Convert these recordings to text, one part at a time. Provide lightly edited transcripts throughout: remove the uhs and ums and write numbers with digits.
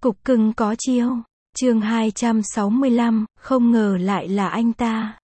Cục cưng có chiêu. Chương 265, không ngờ lại là anh ta.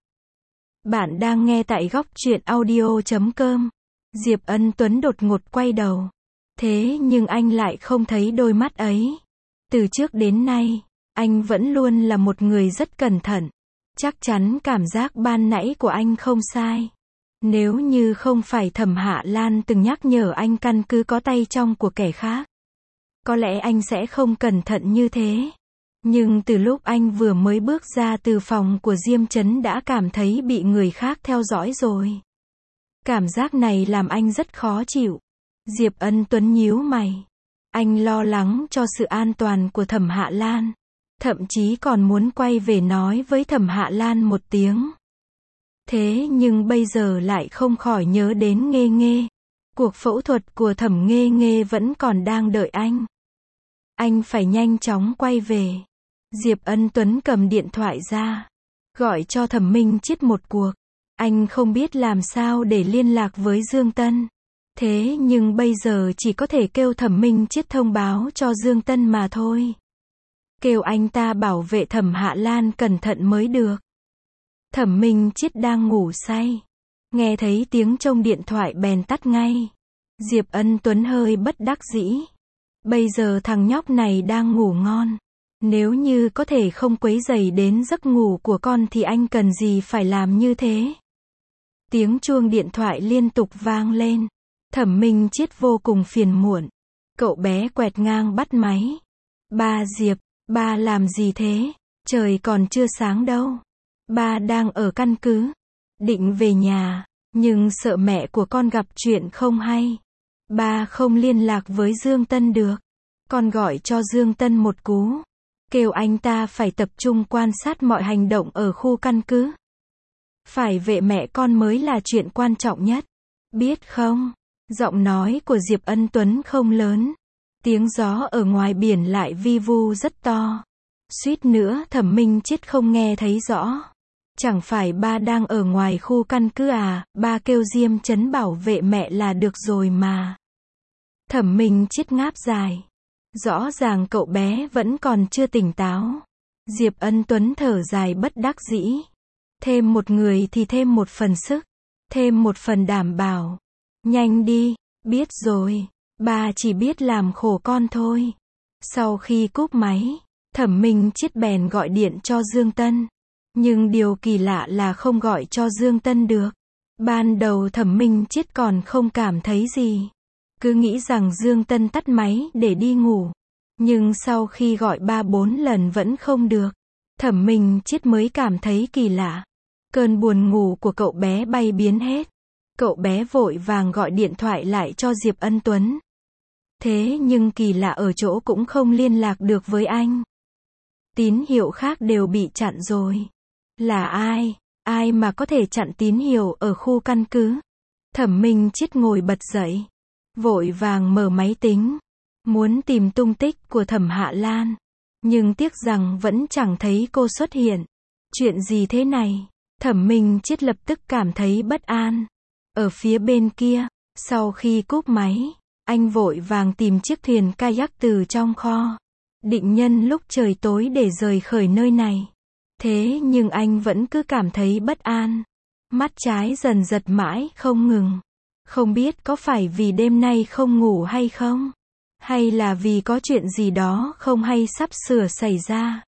Bạn đang nghe tại góc truyện audio.com. Diệp Ân Tuấn đột ngột quay đầu. Thế nhưng anh lại không thấy đôi mắt ấy. Từ trước đến nay, anh vẫn luôn là một người rất cẩn thận. Chắc chắn cảm giác ban nãy của anh không sai. Nếu như không phải Thẩm Hạ Lan từng nhắc nhở anh căn cứ có tay trong của kẻ khác, có lẽ anh sẽ không cẩn thận như thế. Nhưng từ lúc anh vừa mới bước ra từ phòng của Diêm Chấn đã cảm thấy bị người khác theo dõi rồi. Cảm giác này làm anh rất khó chịu. Diệp Ân Tuấn nhíu mày. Anh lo lắng cho sự an toàn của Thẩm Hạ Lan. Thậm chí còn muốn quay về nói với Thẩm Hạ Lan một tiếng. Thế nhưng bây giờ lại không khỏi nhớ đến Nghê Nghê. Cuộc phẫu thuật của Thẩm Nghê Nghê vẫn còn đang đợi anh. Anh phải nhanh chóng quay về. Diệp Ân Tuấn cầm điện thoại ra, gọi cho Thẩm Minh Chiết một cuộc. Anh không biết làm sao để liên lạc với Dương Tân. Thế nhưng bây giờ chỉ có thể kêu Thẩm Minh Chiết thông báo cho Dương Tân mà thôi. Kêu anh ta bảo vệ Thẩm Hạ Lan cẩn thận mới được. Thẩm Minh Chiết đang ngủ say. Nghe thấy tiếng chuông điện thoại bèn tắt ngay. Diệp Ân Tuấn hơi bất đắc dĩ. Bây giờ thằng nhóc này đang ngủ ngon. Nếu như có thể không quấy rầy đến giấc ngủ của con thì anh cần gì phải làm như thế. Tiếng chuông điện thoại liên tục vang lên. Thẩm Minh Chiết vô cùng phiền muộn. Cậu bé quẹt ngang bắt máy. Ba Diệp, ba làm gì thế? Trời còn chưa sáng đâu. Ba đang ở căn cứ. Định về nhà, nhưng sợ mẹ của con gặp chuyện không hay. Ba không liên lạc với Dương Tân được. Con gọi cho Dương Tân một cú. Kêu anh ta phải tập trung quan sát mọi hành động ở khu căn cứ. Phải vệ mẹ con mới là chuyện quan trọng nhất. Biết không? Giọng nói của Diệp Ân Tuấn không lớn. Tiếng gió ở ngoài biển lại vi vu rất to. Suýt nữa Thẩm Minh Chiết không nghe thấy rõ. Chẳng phải ba đang ở ngoài khu căn cứ à, ba kêu Diêm Chấn bảo vệ mẹ là được rồi mà. Thẩm Minh Chiết ngáp dài. Rõ ràng cậu bé vẫn còn chưa tỉnh táo. Diệp Ân Tuấn thở dài bất đắc dĩ. Thêm một người thì thêm một phần sức. Thêm một phần đảm bảo. Nhanh đi, biết rồi. Ba chỉ biết làm khổ con thôi. Sau khi cúp máy, Thẩm Minh Chiết bèn gọi điện cho Dương Tân. Nhưng điều kỳ lạ là không gọi cho Dương Tân được. Ban đầu Thẩm Minh Chiết còn không cảm thấy gì. Cứ nghĩ rằng Dương Tân tắt máy để đi ngủ. Nhưng sau khi gọi 3-4 lần vẫn không được. Thẩm Minh Chiết mới cảm thấy kỳ lạ. Cơn buồn ngủ của cậu bé bay biến hết. Cậu bé vội vàng gọi điện thoại lại cho Diệp Ân Tuấn. Thế nhưng kỳ lạ ở chỗ cũng không liên lạc được với anh. Tín hiệu khác đều bị chặn rồi. Là ai? Ai mà có thể chặn tín hiệu ở khu căn cứ? Thẩm Minh Chiết ngồi bật dậy. Vội vàng mở máy tính. Muốn tìm tung tích của Thẩm Hạ Lan. Nhưng tiếc rằng vẫn chẳng thấy cô xuất hiện. Chuyện gì thế này? Thẩm Minh Chiết lập tức cảm thấy bất an. Ở phía bên kia, sau khi cúp máy, anh vội vàng tìm chiếc thuyền kayak từ trong kho. Định nhân lúc trời tối để rời khỏi nơi này. Thế nhưng anh vẫn cứ cảm thấy bất an. Mắt trái dần giật mãi không ngừng. Không biết có phải vì đêm nay không ngủ hay không? Hay là vì có chuyện gì đó không hay sắp sửa xảy ra?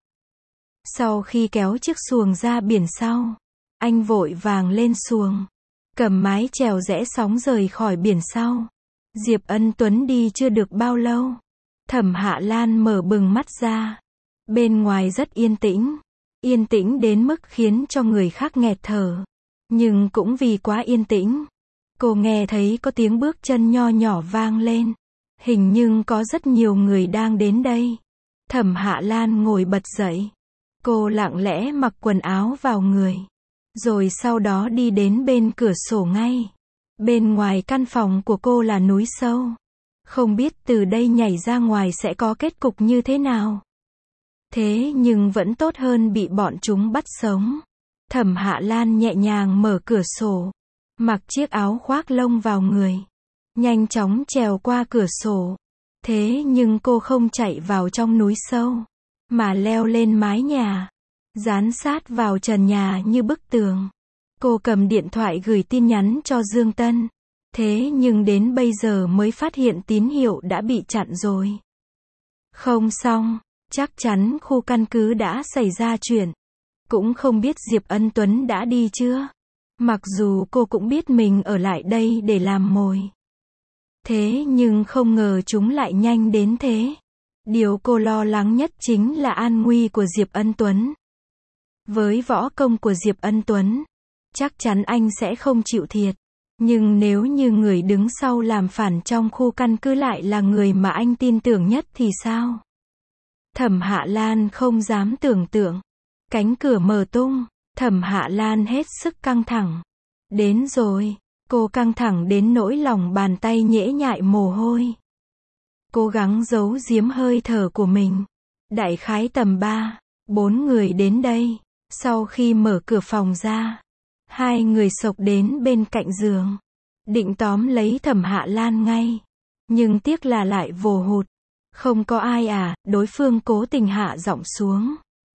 Sau khi kéo chiếc xuồng ra biển sau, anh vội vàng lên xuồng. Cầm mái chèo rẽ sóng rời khỏi biển sau. Diệp Ân Tuấn đi chưa được bao lâu. Thẩm Hạ Lan mở bừng mắt ra. Bên ngoài rất yên tĩnh. Yên tĩnh đến mức khiến cho người khác nghẹt thở. Nhưng cũng vì quá yên tĩnh, cô nghe thấy có tiếng bước chân nho nhỏ vang lên. Hình như có rất nhiều người đang đến đây. Thẩm Hạ Lan ngồi bật dậy. Cô lặng lẽ mặc quần áo vào người. Rồi sau đó đi đến bên cửa sổ ngay. Bên ngoài căn phòng của cô là núi sâu. Không biết từ đây nhảy ra ngoài sẽ có kết cục như thế nào. Thế nhưng vẫn tốt hơn bị bọn chúng bắt sống. Thẩm Hạ Lan nhẹ nhàng mở cửa sổ. Mặc chiếc áo khoác lông vào người. Nhanh chóng trèo qua cửa sổ. Thế nhưng cô không chạy vào trong núi sâu, mà leo lên mái nhà, dán sát vào trần nhà như bức tường. Cô cầm điện thoại gửi tin nhắn cho Dương Tân. Thế nhưng đến bây giờ mới phát hiện tín hiệu đã bị chặn rồi. Không xong, chắc chắn khu căn cứ đã xảy ra chuyện. Cũng không biết Diệp Ân Tuấn đã đi chưa. Mặc dù cô cũng biết mình ở lại đây để làm mồi. Thế nhưng không ngờ chúng lại nhanh đến thế. Điều cô lo lắng nhất chính là an nguy của Diệp Ân Tuấn. Với võ công của Diệp Ân Tuấn, chắc chắn anh sẽ không chịu thiệt. Nhưng nếu như người đứng sau làm phản trong khu căn cứ lại là người mà anh tin tưởng nhất thì sao? Thẩm Hạ Lan không dám tưởng tượng. Cánh cửa mở tung, Thẩm Hạ Lan hết sức căng thẳng. Đến rồi, cô căng thẳng đến nỗi lòng bàn tay nhễ nhại mồ hôi. Cố gắng giấu giếm hơi thở của mình. Đại khái tầm 3-4 người đến đây. Sau khi mở cửa phòng ra, hai người xộc đến bên cạnh giường, định tóm lấy Thẩm Hạ Lan ngay. Nhưng tiếc là lại vồ hụt. Không có ai à, đối phương cố tình hạ giọng xuống.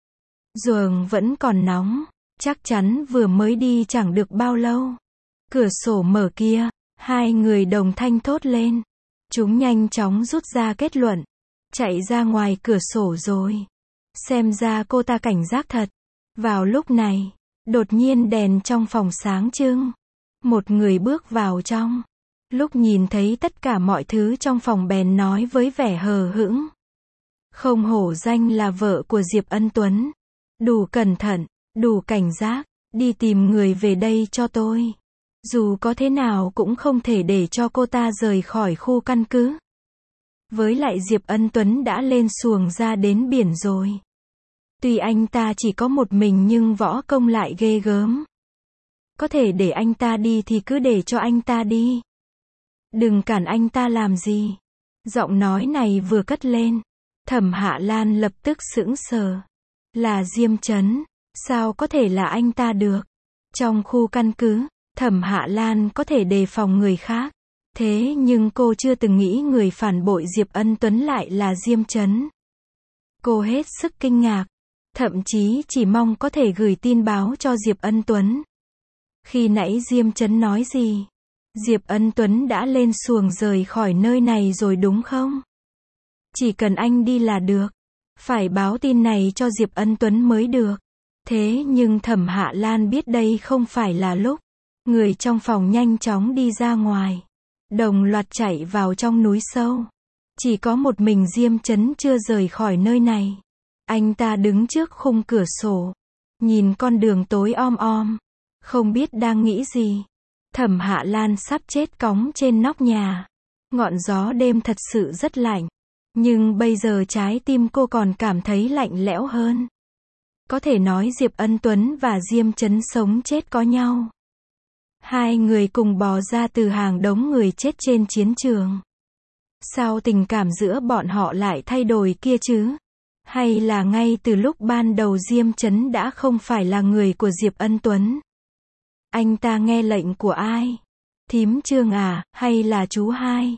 Giường vẫn còn nóng, chắc chắn vừa mới đi chẳng được bao lâu. Cửa sổ mở kia, hai người đồng thanh thốt lên. Chúng nhanh chóng rút ra kết luận. Chạy ra ngoài cửa sổ rồi. Xem ra cô ta cảnh giác thật. Vào lúc này, đột nhiên đèn trong phòng sáng trưng. Một người bước vào trong. Lúc nhìn thấy tất cả mọi thứ trong phòng bèn nói với vẻ hờ hững. Không hổ danh là vợ của Diệp Ân Tuấn. Đủ cẩn thận, đủ cảnh giác, đi tìm người về đây cho tôi. Dù có thế nào cũng không thể để cho cô ta rời khỏi khu căn cứ. Với lại Diệp Ân Tuấn đã lên xuồng ra đến biển rồi. Tuy anh ta chỉ có một mình nhưng võ công lại ghê gớm. Có thể để anh ta đi thì cứ để cho anh ta đi. Đừng cản anh ta làm gì. Giọng nói này vừa cất lên, Thẩm Hạ Lan lập tức sững sờ. Là Diêm Chấn, sao có thể là anh ta được? Trong khu căn cứ, Thẩm Hạ Lan có thể đề phòng người khác. Thế nhưng cô chưa từng nghĩ người phản bội Diệp Ân Tuấn lại là Diêm Chấn. Cô hết sức kinh ngạc. Thậm chí chỉ mong có thể gửi tin báo cho Diệp Ân Tuấn. Khi nãy Diêm Chấn nói gì? Diệp Ân Tuấn đã lên xuồng rời khỏi nơi này rồi đúng không? Chỉ cần anh đi là được. Phải báo tin này cho Diệp Ân Tuấn mới được. Thế nhưng Thẩm Hạ Lan biết đây không phải là lúc. Người trong phòng nhanh chóng đi ra ngoài. Đồng loạt chạy vào trong núi sâu. Chỉ có một mình Diêm Chấn chưa rời khỏi nơi này. Anh ta đứng trước khung cửa sổ. Nhìn con đường tối om om. Không biết đang nghĩ gì. Thẩm Hạ Lan sắp chết cóng trên nóc nhà. Ngọn gió đêm thật sự rất lạnh. Nhưng bây giờ trái tim cô còn cảm thấy lạnh lẽo hơn. Có thể nói Diệp Ân Tuấn và Diêm Chấn sống chết có nhau. Hai người cùng bò ra từ hàng đống người chết trên chiến trường. Sao tình cảm giữa bọn họ lại thay đổi kia chứ? Hay là ngay từ lúc ban đầu Diêm Chấn đã không phải là người của Diệp Ân Tuấn? Anh ta nghe lệnh của ai? Thím Trương à, hay là chú Hai?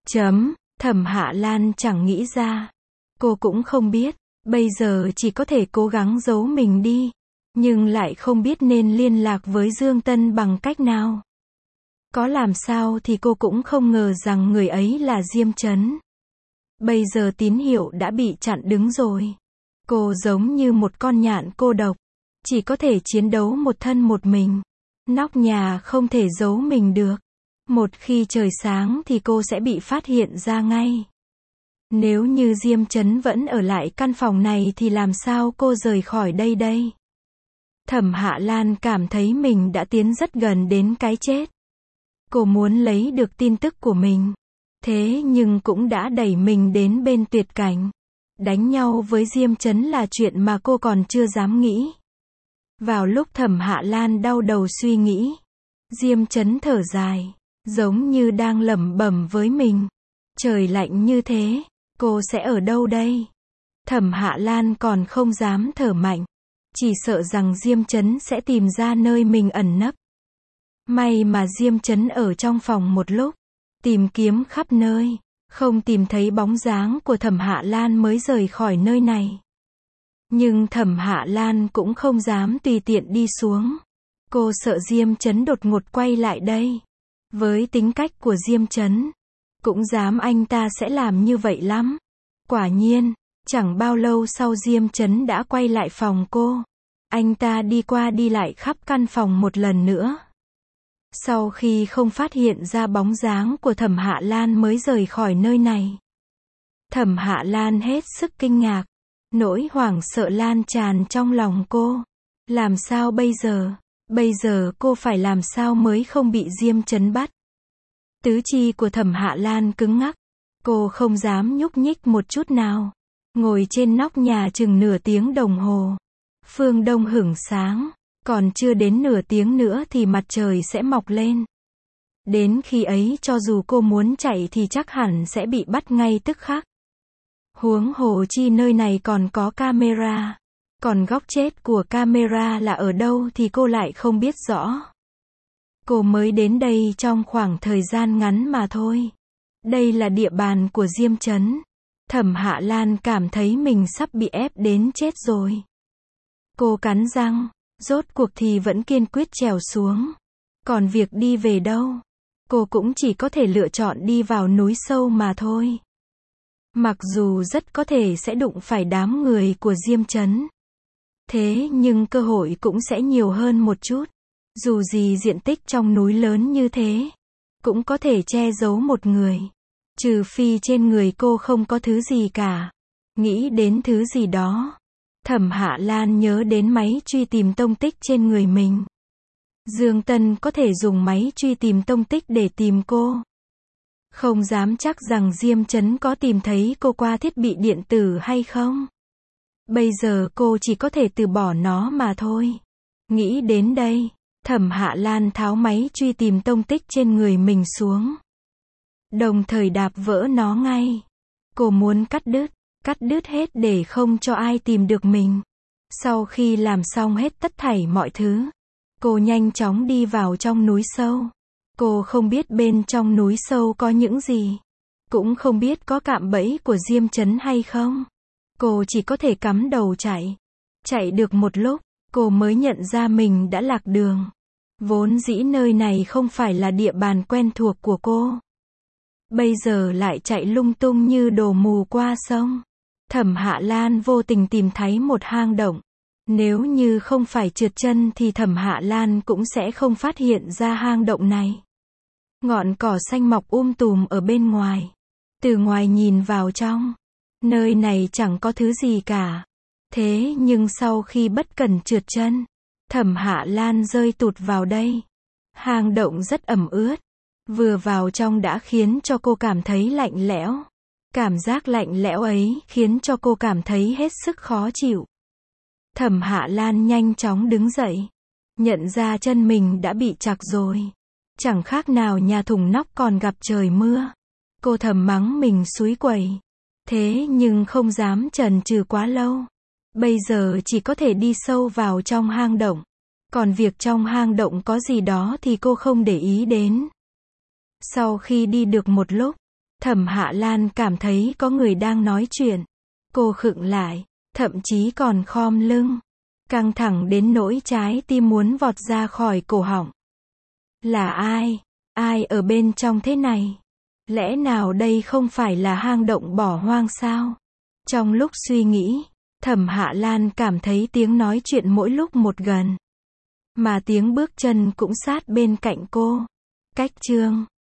Thẩm Hạ Lan chẳng nghĩ ra. Cô cũng không biết. Bây giờ chỉ có thể cố gắng giấu mình đi. Nhưng lại không biết nên liên lạc với Dương Tân bằng cách nào. Có làm sao thì cô cũng không ngờ rằng người ấy là Diêm Chấn. Bây giờ tín hiệu đã bị chặn đứng rồi. Cô giống như một con nhạn cô độc. Chỉ có thể chiến đấu một thân một mình. Nóc nhà không thể giấu mình được. Một khi trời sáng thì cô sẽ bị phát hiện ra ngay. Nếu như Diêm Chấn vẫn ở lại căn phòng này thì làm sao cô rời khỏi đây đây? Thẩm Hạ Lan cảm thấy mình đã tiến rất gần đến cái chết. Cô muốn lấy được tin tức của mình. Thế nhưng cũng đã đẩy mình đến bên tuyệt cảnh. Đánh nhau với Diêm Chấn là chuyện mà cô còn chưa dám nghĩ. Vào lúc Thẩm Hạ Lan đau đầu suy nghĩ, Diêm Chấn thở dài, giống như đang lẩm bẩm với mình. Trời lạnh như thế, cô sẽ ở đâu đây? Thẩm Hạ Lan còn không dám thở mạnh, chỉ sợ rằng Diêm Chấn sẽ tìm ra nơi mình ẩn nấp. May mà Diêm Chấn ở trong phòng một lúc, tìm kiếm khắp nơi, Không tìm thấy bóng dáng của Thẩm Hạ Lan mới rời khỏi nơi này. Nhưng Thẩm Hạ Lan cũng không dám tùy tiện đi xuống. Cô sợ Diêm Chấn đột ngột quay lại đây. Với tính cách của Diêm Chấn, cũng dám anh ta sẽ làm như vậy lắm. Quả nhiên, chẳng bao lâu sau Diêm Chấn đã quay lại phòng cô. Anh ta đi qua đi lại khắp căn phòng một lần nữa. Sau khi không phát hiện ra bóng dáng của Thẩm Hạ Lan mới rời khỏi nơi này. Thẩm Hạ Lan hết sức kinh ngạc. Nỗi hoảng sợ lan tràn trong lòng cô. Làm sao bây giờ? Bây giờ cô phải làm sao mới không bị Diêm Chấn bắt? Tứ chi của Thẩm Hạ Lan cứng ngắc. Cô không dám nhúc nhích một chút nào. Ngồi trên nóc nhà chừng nửa tiếng đồng hồ. Phương đông hửng sáng. Còn chưa đến nửa tiếng nữa thì mặt trời sẽ mọc lên. Đến khi ấy cho dù cô muốn chạy thì chắc hẳn sẽ bị bắt ngay tức khắc. Huống hồ chi nơi này còn có camera. Còn góc chết của camera là ở đâu thì cô lại không biết rõ. Cô mới đến đây trong khoảng thời gian ngắn mà thôi. Đây là địa bàn của Diêm Chấn. Thẩm Hạ Lan cảm thấy mình sắp bị ép đến chết rồi. Cô cắn răng, rốt cuộc thì vẫn kiên quyết trèo xuống. Còn việc đi về đâu? Cô cũng chỉ có thể lựa chọn đi vào núi sâu mà thôi. Mặc dù rất có thể sẽ đụng phải đám người của Diêm Chấn. Thế nhưng cơ hội cũng sẽ nhiều hơn một chút. Dù gì diện tích trong núi lớn như thế, cũng có thể che giấu một người. Trừ phi trên người cô không có thứ gì cả. Nghĩ đến thứ gì đó. Thẩm Hạ Lan nhớ đến máy truy tìm tông tích trên người mình. Dương Tân có thể dùng máy truy tìm tông tích để tìm cô. Không dám chắc rằng Diêm Chấn có tìm thấy cô qua thiết bị điện tử hay không. Bây giờ cô chỉ có thể từ bỏ nó mà thôi. Nghĩ đến đây, Thẩm Hạ Lan tháo máy truy tìm tông tích trên người mình xuống. Đồng thời đạp vỡ nó ngay. Cô muốn cắt đứt hết để không cho ai tìm được mình. Sau khi làm xong hết tất thảy mọi thứ, cô nhanh chóng đi vào trong núi sâu. Cô không biết bên trong núi sâu có những gì. Cũng không biết có cạm bẫy của Diêm Chấn hay không. Cô chỉ có thể cắm đầu chạy. Chạy được một lúc, cô mới nhận ra mình đã lạc đường. Vốn dĩ nơi này không phải là địa bàn quen thuộc của cô. Bây giờ lại chạy lung tung như đồ mù qua sông. Thẩm Hạ Lan vô tình tìm thấy một hang động. Nếu như không phải trượt chân thì Thẩm Hạ Lan cũng sẽ không phát hiện ra hang động này. Ngọn cỏ xanh mọc tùm ở bên ngoài. Từ ngoài nhìn vào trong, nơi này chẳng có thứ gì cả. Thế nhưng sau khi bất cẩn trượt chân, Thẩm Hạ Lan rơi tụt vào đây. Hang động rất ẩm ướt. Vừa vào trong đã khiến cho cô cảm thấy lạnh lẽo. Cảm giác lạnh lẽo ấy khiến cho cô cảm thấy hết sức khó chịu. Thẩm Hạ Lan nhanh chóng đứng dậy. Nhận ra chân mình đã bị trặc rồi. Chẳng khác nào nhà thùng nóc còn gặp trời mưa. Cô thầm mắng mình xúi quẩy. Thế nhưng không dám chần chừ quá lâu. Bây giờ chỉ có thể đi sâu vào trong hang động. Còn việc trong hang động có gì đó thì cô không để ý đến. Sau khi đi được một lúc, Thẩm Hạ Lan cảm thấy có người đang nói chuyện. Cô khựng lại, thậm chí còn khom lưng. Căng thẳng đến nỗi trái tim muốn vọt ra khỏi cổ họng. Là ai? Ai ở bên trong thế này? Lẽ nào đây không phải là hang động bỏ hoang sao? Trong lúc suy nghĩ, Thẩm Hạ Lan cảm thấy tiếng nói chuyện mỗi lúc một gần. Mà tiếng bước chân cũng sát bên cạnh cô. Cách chương